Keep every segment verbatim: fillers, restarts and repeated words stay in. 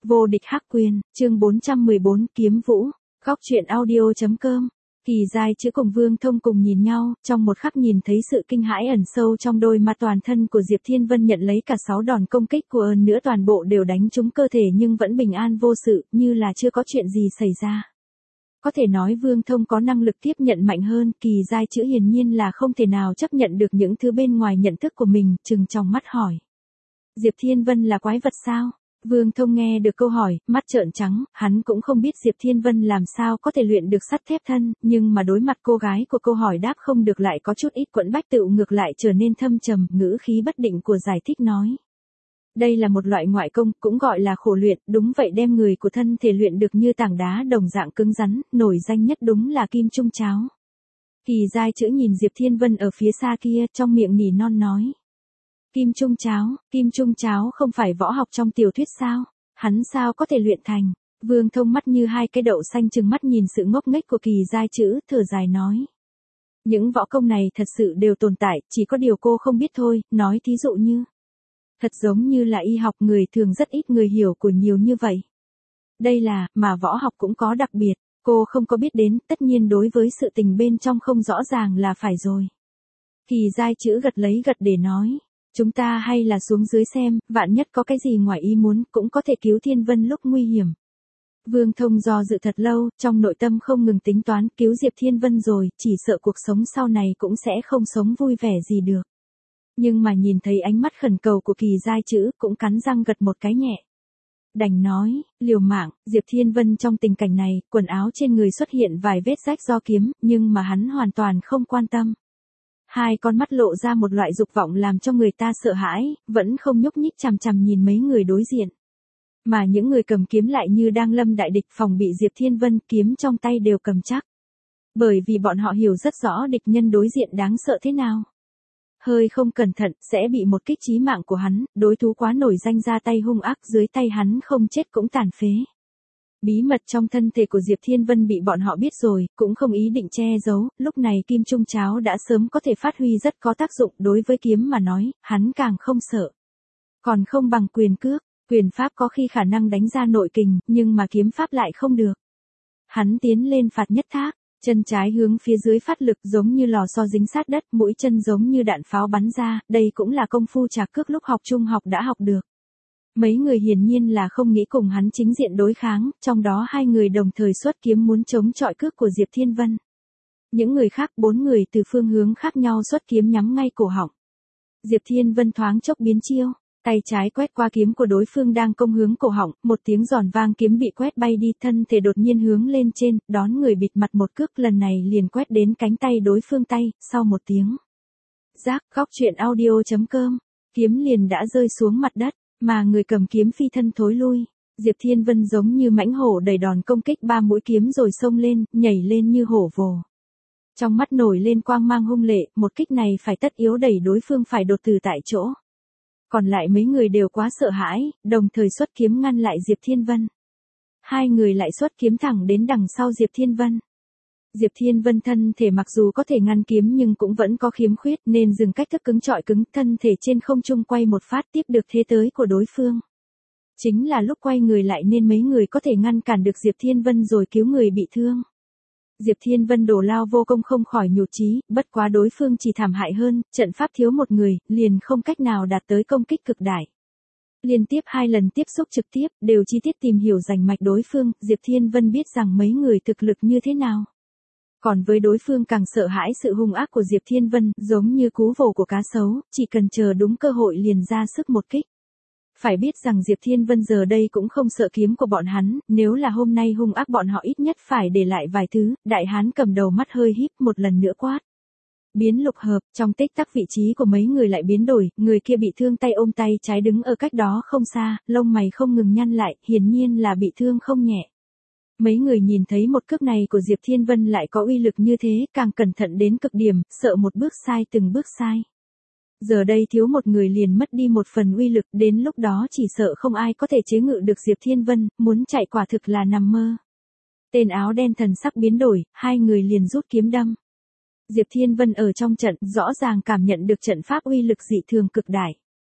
Vô địch hắc quyền, chương bốn trăm mười bốn kiếm vũ, góc truyện audio.com. Kỳ Giai Chữ cùng Vương Thông cùng nhìn nhau, trong một khắc nhìn thấy sự kinh hãi ẩn sâu trong đôi mắt. Toàn thân của Diệp Thiên Vân nhận lấy cả sáu đòn công kích của ơn nữa toàn bộ đều đánh trúng cơ thể nhưng vẫn bình an vô sự, như là chưa có chuyện gì xảy ra. Có thể nói Vương Thông có năng lực tiếp nhận mạnh hơn, Kỳ Giai Chữ hiển nhiên là không thể nào chấp nhận được những thứ bên ngoài nhận thức của mình, trừng trong mắt hỏi. Diệp Thiên Vân là quái vật sao? Vương Thông nghe được câu hỏi, mắt trợn trắng, hắn cũng không biết Diệp Thiên Vân làm sao có thể luyện được sắt thép thân, nhưng mà đối mặt cô gái của câu hỏi đáp không được lại có chút ít quẫn bách, tựu ngược lại trở nên thâm trầm, ngữ khí bất định của giải thích nói. Đây là một loại ngoại công, cũng gọi là khổ luyện, đúng vậy, đem người của thân thể luyện được như tảng đá đồng dạng cứng rắn, nổi danh nhất đúng là kim trung cháo. Kỳ Giai Chữ nhìn Diệp Thiên Vân ở phía xa kia, trong miệng nỉ non nói. Kim trung cháo, kim trung cháo không phải võ học trong tiểu thuyết sao? Hắn sao có thể luyện thành? Vương Thông mắt như hai cái đậu xanh trừng mắt nhìn sự ngốc nghếch của Kỳ Giai Chữ, thở dài nói. Những võ công này thật sự đều tồn tại, chỉ có điều cô không biết thôi, nói thí dụ như. Thật giống như là y học, người thường rất ít người hiểu của nhiều như vậy. Đây là, mà võ học cũng có đặc biệt, cô không có biết đến, tất nhiên đối với sự tình bên trong không rõ ràng là phải rồi. Kỳ Giai Chữ gật lấy gật để nói. Chúng ta hay là xuống dưới xem, vạn nhất có cái gì ngoài ý muốn, cũng có thể cứu Thiên Vân lúc nguy hiểm. Vương Thông do dự thật lâu, trong nội tâm không ngừng tính toán, cứu Diệp Thiên Vân rồi, chỉ sợ cuộc sống sau này cũng sẽ không sống vui vẻ gì được. Nhưng mà nhìn thấy ánh mắt khẩn cầu của Kỳ Giai Chữ, cũng cắn răng gật một cái nhẹ. Đành nói, liều mạng, Diệp Thiên Vân trong tình cảnh này, quần áo trên người xuất hiện vài vết rách do kiếm, nhưng mà hắn hoàn toàn không quan tâm. Hai con mắt lộ ra một loại dục vọng làm cho người ta sợ hãi, vẫn không nhúc nhích chằm chằm nhìn mấy người đối diện. Mà những người cầm kiếm lại như đang lâm đại địch, phòng bị Diệp Thiên Vân, kiếm trong tay đều cầm chắc. Bởi vì bọn họ hiểu rất rõ địch nhân đối diện đáng sợ thế nào. Hơi không cẩn thận, sẽ bị một kích chí mạng của hắn, đối thú quá nổi danh ra tay hung ác, dưới tay hắn không chết cũng tàn phế. Bí mật trong thân thể của Diệp Thiên Vân bị bọn họ biết rồi, cũng không ý định che giấu, lúc này kim trung cháo đã sớm có thể phát huy rất có tác dụng, đối với kiếm mà nói, hắn càng không sợ. Còn không bằng quyền cước, quyền pháp có khi khả năng đánh ra nội kình, nhưng mà kiếm pháp lại không được. Hắn tiến lên phạt nhất thác, chân trái hướng phía dưới phát lực giống như lò xo dính sát đất, mũi chân giống như đạn pháo bắn ra, đây cũng là công phu trạc cước lúc học trung học đã học được. Mấy người hiển nhiên là không nghĩ cùng hắn chính diện đối kháng, trong đó hai người đồng thời xuất kiếm muốn chống chọi cước của Diệp Thiên Vân. Những người khác bốn người từ phương hướng khác nhau xuất kiếm nhắm ngay cổ họng. Diệp Thiên Vân thoáng chốc biến chiêu, tay trái quét qua kiếm của đối phương đang công hướng cổ họng, một tiếng giòn vang, kiếm bị quét bay đi, thân thể đột nhiên hướng lên trên, đón người bịt mặt một cước, lần này liền quét đến cánh tay đối phương tay, sau một tiếng. Rác, góc truyện audio.com, kiếm liền đã rơi xuống mặt đất. Mà người cầm kiếm phi thân thối lui, Diệp Thiên Vân giống như mãnh hổ đầy đòn công kích, ba mũi kiếm rồi xông lên, nhảy lên như hổ vồ. Trong mắt nổi lên quang mang hung lệ, một kích này phải tất yếu đẩy đối phương phải đột tử tại chỗ. Còn lại mấy người đều quá sợ hãi, đồng thời xuất kiếm ngăn lại Diệp Thiên Vân. Hai người lại xuất kiếm thẳng đến đằng sau Diệp Thiên Vân. Diệp Thiên Vân thân thể mặc dù có thể ngăn kiếm nhưng cũng vẫn có khiếm khuyết nên dừng cách thức cứng trọi cứng, thân thể trên không trung quay một phát tiếp được thế tới của đối phương. Chính là lúc quay người lại nên mấy người có thể ngăn cản được Diệp Thiên Vân rồi cứu người bị thương. Diệp Thiên Vân đổ lao vô công không khỏi nhụt chí, bất quá đối phương chỉ thảm hại hơn, trận pháp thiếu một người, liền không cách nào đạt tới công kích cực đại. Liên tiếp hai lần tiếp xúc trực tiếp, đều chi tiết tìm hiểu rành mạch đối phương, Diệp Thiên Vân biết rằng mấy người thực lực như thế nào. Còn với đối phương càng sợ hãi sự hung ác của Diệp Thiên Vân, giống như cú vồ của cá sấu, chỉ cần chờ đúng cơ hội liền ra sức một kích. Phải biết rằng Diệp Thiên Vân giờ đây cũng không sợ kiếm của bọn hắn, nếu là hôm nay hung ác bọn họ ít nhất phải để lại vài thứ, đại hán cầm đầu mắt hơi híp một lần nữa quát. Biến lục hợp, trong tích tắc vị trí của mấy người lại biến đổi, người kia bị thương tay ôm tay trái đứng ở cách đó không xa, lông mày không ngừng nhăn lại, hiển nhiên là bị thương không nhẹ. Mấy người nhìn thấy một cước này của Diệp Thiên Vân lại có uy lực như thế, càng cẩn thận đến cực điểm, sợ một bước sai từng bước sai. Giờ đây thiếu một người liền mất đi một phần uy lực, đến lúc đó chỉ sợ không ai có thể chế ngự được Diệp Thiên Vân, muốn chạy quả thực là nằm mơ. Tên áo đen thần sắc biến đổi, hai người liền rút kiếm đâm. Diệp Thiên Vân ở trong trận, rõ ràng cảm nhận được trận pháp uy lực dị thường cực đại.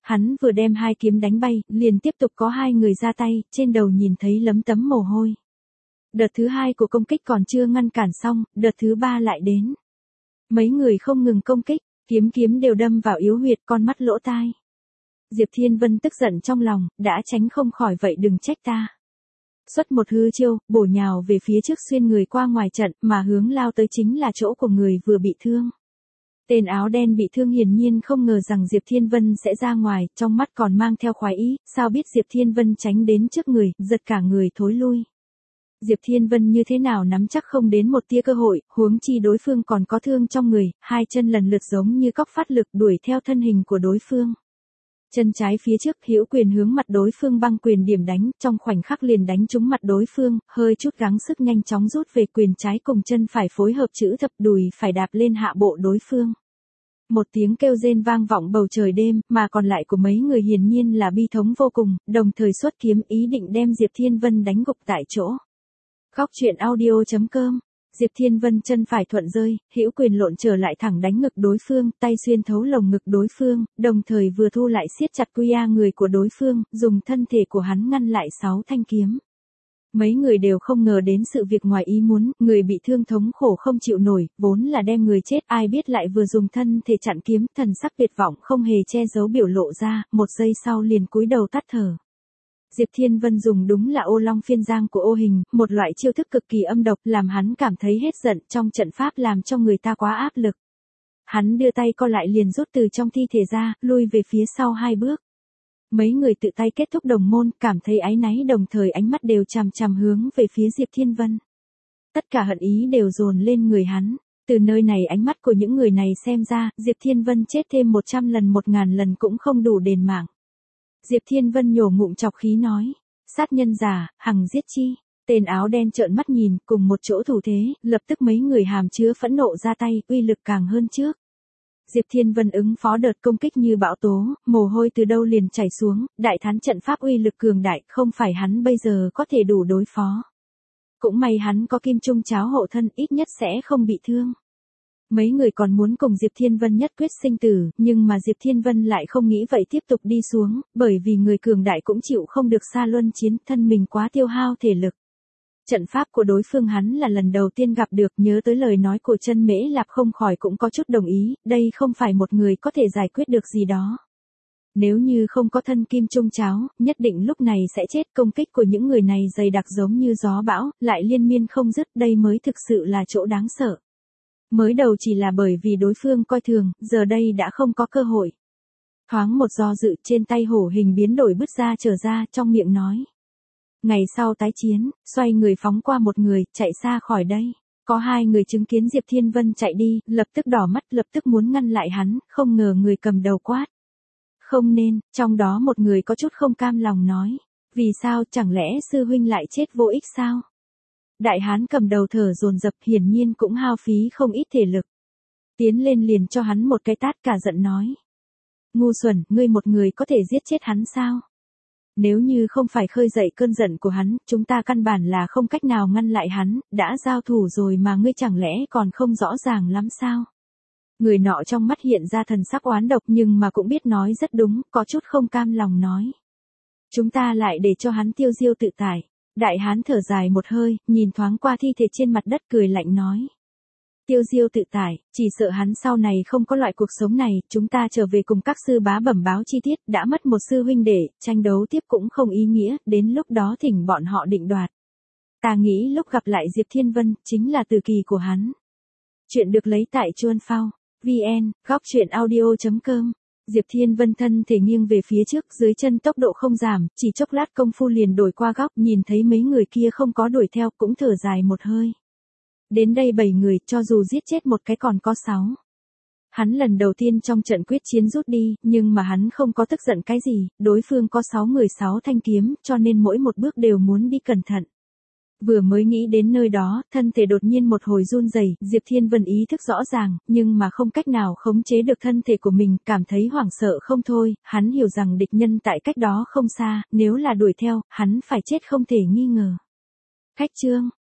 Hắn vừa đem hai kiếm đánh bay, liền tiếp tục có hai người ra tay, trên đầu nhìn thấy lấm tấm mồ hôi. Đợt thứ hai của công kích còn chưa ngăn cản xong, đợt thứ ba lại đến. Mấy người không ngừng công kích, kiếm kiếm đều đâm vào yếu huyệt con mắt lỗ tai. Diệp Thiên Vân tức giận trong lòng, đã tránh không khỏi vậy đừng trách ta. Xuất một hư chiêu, bổ nhào về phía trước xuyên người qua ngoài trận, mà hướng lao tới chính là chỗ của người vừa bị thương. Tên áo đen bị thương hiển nhiên không ngờ rằng Diệp Thiên Vân sẽ ra ngoài, trong mắt còn mang theo khoái ý, sao biết Diệp Thiên Vân tránh đến trước người, giật cả người thối lui. Diệp Thiên Vân như thế nào nắm chắc không đến một tia cơ hội, huống chi đối phương còn có thương trong người, hai chân lần lượt giống như cóc phát lực đuổi theo thân hình của đối phương. Chân trái phía trước hữu quyền hướng mặt đối phương băng quyền điểm đánh, trong khoảnh khắc liền đánh trúng mặt đối phương, hơi chút gắng sức nhanh chóng rút về quyền trái cùng chân phải phối hợp chữ thập đùi phải đạp lên hạ bộ đối phương. Một tiếng kêu rên vang vọng bầu trời đêm, mà còn lại của mấy người hiển nhiên là bi thống vô cùng, đồng thời xuất kiếm ý định đem Diệp Thiên Vân đánh gục tại chỗ. Góc truyện audio chấm com. Diệp Thiên Vân chân phải thuận rơi, hữu quyền lộn trở lại thẳng đánh ngực đối phương, tay xuyên thấu lồng ngực đối phương, đồng thời vừa thu lại siết chặt quy a người của đối phương, dùng thân thể của hắn ngăn lại sáu thanh kiếm. Mấy người đều không ngờ đến sự việc ngoài ý muốn, người bị thương thống khổ không chịu nổi, vốn là đem người chết, ai biết lại vừa dùng thân thể chặn kiếm, thần sắc tuyệt vọng không hề che giấu biểu lộ ra, một giây sau liền cúi đầu tắt thở. Diệp Thiên Vân dùng đúng là ô long phiên giang của ô hình, một loại chiêu thức cực kỳ âm độc, làm hắn cảm thấy hết giận, trong trận pháp làm cho người ta quá áp lực. Hắn đưa tay co lại liền rút từ trong thi thể ra, lui về phía sau hai bước. Mấy người tự tay kết thúc đồng môn, cảm thấy áy náy đồng thời ánh mắt đều chằm chằm hướng về phía Diệp Thiên Vân. Tất cả hận ý đều dồn lên người hắn. Từ nơi này ánh mắt của những người này xem ra, Diệp Thiên Vân chết thêm một trăm lần một ngàn lần cũng không đủ đền mạng. Diệp Thiên Vân nhổ ngụm chọc khí nói, sát nhân giả, hằng giết chi. Tên áo đen trợn mắt nhìn, cùng một chỗ thủ thế, lập tức mấy người hàm chứa phẫn nộ ra tay, uy lực càng hơn trước. Diệp Thiên Vân ứng phó đợt công kích như bão tố, mồ hôi từ đâu liền chảy xuống, đại thán trận pháp uy lực cường đại, không phải hắn bây giờ có thể đủ đối phó. Cũng may hắn có kim trung cháo hộ thân, ít nhất sẽ không bị thương. Mấy người còn muốn cùng Diệp Thiên Vân nhất quyết sinh tử, nhưng mà Diệp Thiên Vân lại không nghĩ vậy tiếp tục đi xuống, bởi vì người cường đại cũng chịu không được xa luân chiến, thân mình quá tiêu hao thể lực. Trận pháp của đối phương hắn là lần đầu tiên gặp được, nhớ tới lời nói của Chân Mễ Lạp không khỏi cũng có chút đồng ý, đây không phải một người có thể giải quyết được gì đó. Nếu như không có thân kim trung cháo, nhất định lúc này sẽ chết. Công kích của những người này dày đặc giống như gió bão, lại liên miên không dứt, đây mới thực sự là chỗ đáng sợ. Mới đầu chỉ là bởi vì đối phương coi thường, giờ đây đã không có cơ hội. Thoáng một do dự, trên tay hổ hình biến đổi bứt ra trở ra, trong miệng nói. Ngày sau tái chiến, xoay người phóng qua một người, chạy xa khỏi đây. Có hai người chứng kiến Diệp Thiên Vân chạy đi, lập tức đỏ mắt, lập tức muốn ngăn lại hắn, không ngờ người cầm đầu quát. Không nên, trong đó một người có chút không cam lòng nói. Vì sao, chẳng lẽ sư huynh lại chết vô ích sao? Đại hán cầm đầu thở dồn dập, hiển nhiên cũng hao phí không ít thể lực. Tiến lên liền cho hắn một cái tát, cả giận nói. Ngu xuẩn, ngươi một người có thể giết chết hắn sao? Nếu như không phải khơi dậy cơn giận của hắn, chúng ta căn bản là không cách nào ngăn lại hắn, đã giao thủ rồi mà ngươi chẳng lẽ còn không rõ ràng lắm sao? Người nọ trong mắt hiện ra thần sắc oán độc nhưng mà cũng biết nói rất đúng, có chút không cam lòng nói. Chúng ta lại để cho hắn tiêu diêu tự tại. Đại hán thở dài một hơi, nhìn thoáng qua thi thể trên mặt đất cười lạnh nói. Tiêu diêu tự tại, chỉ sợ hắn sau này không có loại cuộc sống này, chúng ta trở về cùng các sư bá bẩm báo chi tiết, đã mất một sư huynh đệ, tranh đấu tiếp cũng không ý nghĩa, đến lúc đó thỉnh bọn họ định đoạt. Ta nghĩ lúc gặp lại Diệp Thiên Vân, chính là từ kỳ của hắn. Chuyện được lấy tại Chuan Phao, vn, góc truyện audio chấm com. Diệp Thiên Vân thân thể nghiêng về phía trước, dưới chân tốc độ không giảm, chỉ chốc lát công phu liền đổi qua góc, nhìn thấy mấy người kia không có đuổi theo, cũng thở dài một hơi. Đến đây bảy người, cho dù giết chết một cái còn có sáu. Hắn lần đầu tiên trong trận quyết chiến rút đi, nhưng mà hắn không có tức giận cái gì, đối phương có sáu người sáu thanh kiếm, cho nên mỗi một bước đều muốn đi cẩn thận. Vừa mới nghĩ đến nơi đó, thân thể đột nhiên một hồi run rẩy, Diệp Thiên Vân ý thức rõ ràng, nhưng mà không cách nào khống chế được thân thể của mình, cảm thấy hoảng sợ không thôi, hắn hiểu rằng địch nhân tại cách đó không xa, nếu là đuổi theo, hắn phải chết không thể nghi ngờ. Khách chương